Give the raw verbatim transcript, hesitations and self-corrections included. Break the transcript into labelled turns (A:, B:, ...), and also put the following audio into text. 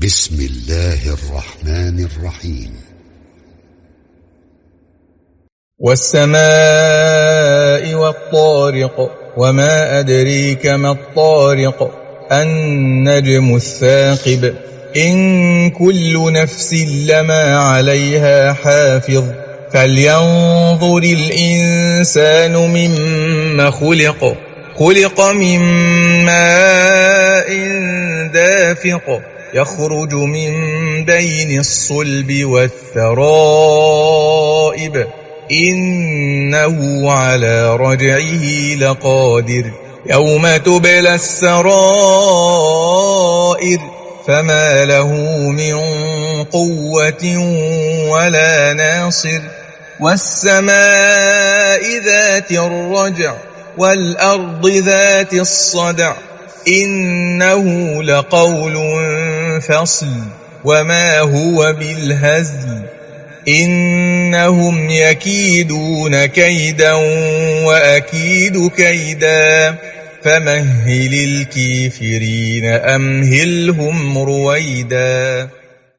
A: بسم الله الرحمن الرحيم.
B: والسماء والطارق وما أدريك ما الطارق النجم الثاقب إن كل نفس لما عليها حافظ فلينظر الإنسان مما خلق خلق من ماء دافق يخرج من بين الصلب والترائب إنه على رجعه لقادر يوم تبلى السرائر فما له من قوة ولا ناصر والسماء ذات الرجع والأرض ذات الصدع إنه لقول فصل وما هو بالهزل إنهم يكيدون كيدا وأكيد كيدا فمهل الكافرين أمهلهم رويدا.